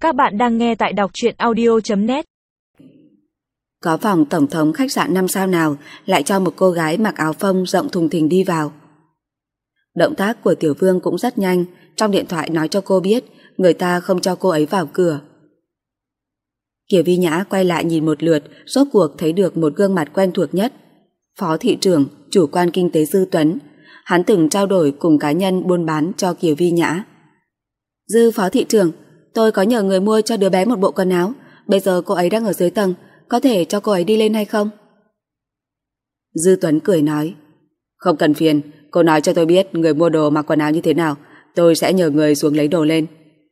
Các bạn đang nghe tại đọc truyện audio.net. Có phòng tổng thống khách sạn 5 sao nào lại cho một cô gái mặc áo phông rộng thùng thình đi vào. Động tác của Tiểu Vương cũng rất nhanh, trong điện thoại nói cho cô biết người ta không cho cô ấy vào cửa. Kiều Vi Nhã quay lại nhìn một lượt, rốt cuộc thấy được một gương mặt quen thuộc nhất. Phó thị trưởng, chủ quan kinh tế Dư Tuấn. Hắn từng trao đổi cùng cá nhân buôn bán cho Kiều Vi Nhã. Dư phó thị trưởng, tôi có nhờ người mua cho đứa bé một bộ quần áo. Bây giờ cô ấy đang ở dưới tầng, có thể cho cô ấy đi lên hay không? Dư Tuấn cười nói, không cần phiền, cô nói cho tôi biết người mua đồ mặc quần áo như thế nào, tôi sẽ nhờ người xuống lấy đồ lên.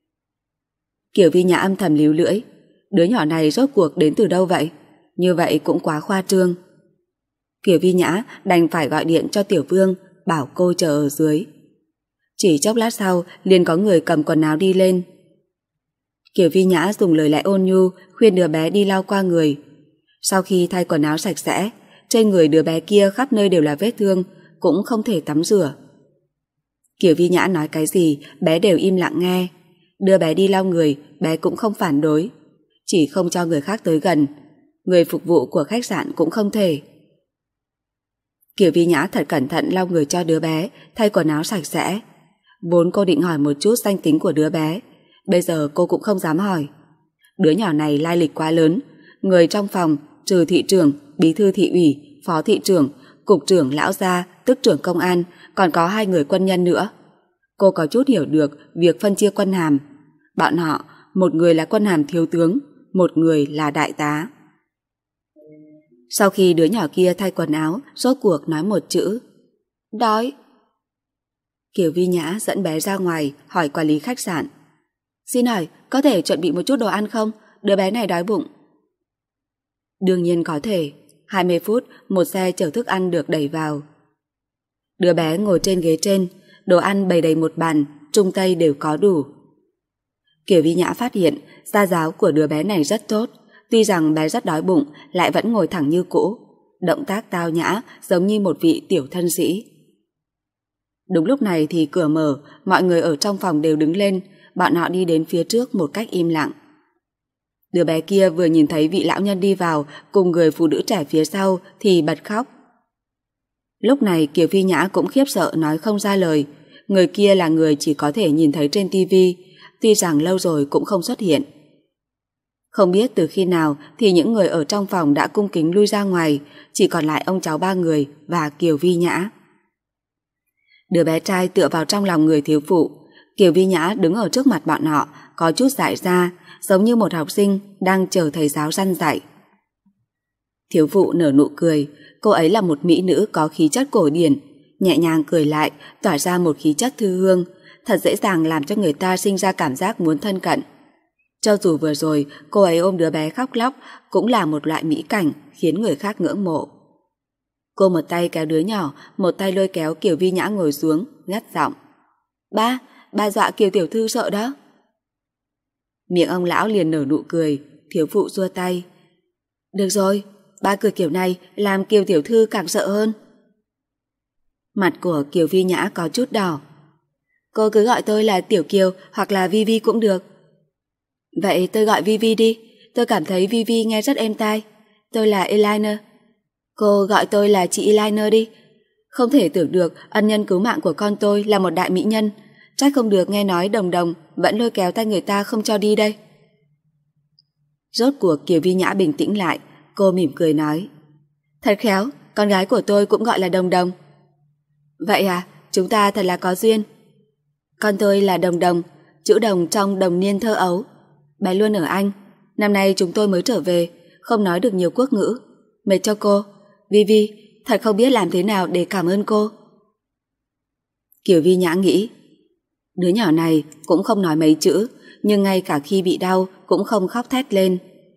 Kiều Vi Nhã âm thầm líu lưỡi, đứa nhỏ này rốt cuộc đến từ đâu vậy? Như vậy cũng quá khoa trương. Kiều Vi Nhã đành phải gọi điện cho Tiểu Vương, bảo cô chờ ở dưới. Chỉ chốc lát sau liền có người cầm quần áo đi lên. Kiều Vi Nhã dùng lời lẽ ôn nhu khuyên đứa bé đi lau qua người. Sau khi thay quần áo sạch sẽ, trên người đứa bé kia khắp nơi đều là vết thương, cũng không thể tắm rửa. Kiều Vi Nhã nói cái gì bé đều im lặng nghe. Đưa bé đi lau người, bé cũng không phản đối, chỉ không cho người khác tới gần. Người phục vụ của khách sạn cũng không thể. Kiều Vi Nhã thật cẩn thận lau người cho đứa bé, thay quần áo sạch sẽ. Vốn cô định hỏi một chút danh tính của đứa bé, bây giờ cô cũng không dám hỏi. Đứa nhỏ này lai lịch quá lớn, người trong phòng trừ thị trưởng, bí thư thị ủy, phó thị trưởng, cục trưởng lão gia, tức trưởng công an, còn có 2 người quân nhân nữa. Cô có chút hiểu được việc phân chia quân hàm. Bọn họ, một người là quân hàm thiếu tướng, một người là đại tá. Sau khi đứa nhỏ kia thay quần áo, rốt cuộc nói một chữ: đói. Kiều Vi Nhã dẫn bé ra ngoài hỏi quản lý khách sạn, xin hỏi có thể chuẩn bị một chút đồ ăn không? Đứa bé này đói bụng. Đương nhiên có thể. 20 phút một xe chở thức ăn được đẩy vào. Đứa bé ngồi trên ghế trên, đồ ăn bày đầy một bàn, trung tây đều có đủ. Kiều Vi Nhã phát hiện gia giáo của đứa bé này rất tốt, tuy rằng bé rất đói bụng lại vẫn ngồi thẳng như cũ, động tác tao nhã giống như một vị tiểu thân sĩ. Đúng lúc này thì cửa mở, mọi người ở trong phòng đều đứng lên, bọn họ đi đến phía trước một cách im lặng. Đứa bé kia vừa nhìn thấy vị lão nhân đi vào cùng người phụ nữ trẻ phía sau thì bật khóc. Lúc này Kiều Vi Nhã cũng khiếp sợ nói không ra lời. Người kia là người chỉ có thể nhìn thấy trên tivi, tuy rằng lâu rồi cũng không xuất hiện. Không biết từ khi nào thì những người ở trong phòng đã cung kính lui ra ngoài, chỉ còn lại ông cháu 3 người và Kiều Vi Nhã. Đứa bé trai tựa vào trong lòng người thiếu phụ. Kiều Vi Nhã đứng ở trước mặt bọn họ, có chút dại ra, giống như một học sinh đang chờ thầy giáo răn dạy. Thiếu phụ nở nụ cười, cô ấy là một mỹ nữ có khí chất cổ điển, nhẹ nhàng cười lại, tỏa ra một khí chất thư hương, thật dễ dàng làm cho người ta sinh ra cảm giác muốn thân cận. Cho dù vừa rồi cô ấy ôm đứa bé khóc lóc, cũng là một loại mỹ cảnh khiến người khác ngưỡng mộ. Cô một tay kéo đứa nhỏ, một tay lôi kéo Kiều Vi Nhã ngồi xuống, gắt giọng: Ba dọa Kiều tiểu thư sợ đó. Miệng ông lão liền nở nụ cười, thiếu phụ xua tay: được rồi, ba cười kiểu này làm Kiều tiểu thư càng sợ hơn. Mặt của Kiều Vi Nhã có chút đỏ. Cô cứ gọi tôi là Tiểu Kiều hoặc là Vi Vi cũng được. Vậy tôi gọi Vi Vi đi, tôi cảm thấy Vi Vi nghe rất êm tai. Tôi là Eliner. Cô gọi tôi là chị Eliner đi. Không thể tưởng được ân nhân cứu mạng của con tôi là một đại mỹ nhân, trách không được nghe nói Đồng Đồng vẫn lôi kéo tay người ta không cho đi đây. Rốt cuộc Kiều Vi Nhã bình tĩnh lại, cô mỉm cười nói: thật khéo, con gái của tôi cũng gọi là Đồng Đồng. Vậy à, chúng ta thật là có duyên. Con tôi là Đồng Đồng, chữ đồng trong đồng niên thơ ấu. Bé luôn ở Anh, năm nay chúng tôi mới trở về, không nói được nhiều quốc ngữ, mệt cho cô. Vi Vi, thật không biết làm thế nào để cảm ơn cô. Kiều Vi Nhã nghĩ, đứa nhỏ này cũng không nói mấy chữ, nhưng ngay cả khi bị đau cũng không khóc thét lên.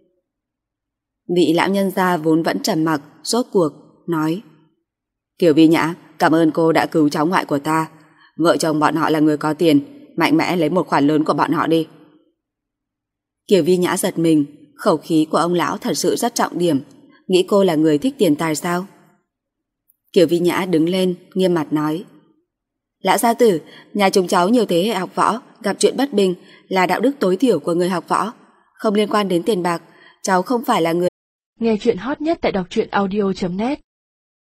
Vị lão nhân gia vốn vẫn trầm mặc, rốt cuộc nói: Kiều Vi Nhã, cảm ơn cô đã cứu cháu ngoại của ta. Vợ chồng bọn họ là người có tiền, mạnh mẽ lấy một khoản lớn của bọn họ đi. Kiều Vi Nhã giật mình, khẩu khí của ông lão thật sự rất trọng điểm, nghĩ cô là người thích tiền tài sao? Kiều Vi Nhã đứng lên, nghiêm mặt nói: Lão gia tử, nhà chúng cháu nhiều thế hệ học võ, gặp chuyện bất bình là đạo đức tối thiểu của người học võ, không liên quan đến tiền bạc. Cháu không phải là người. Nghe chuyện hot nhất tại đọc truyện audio.net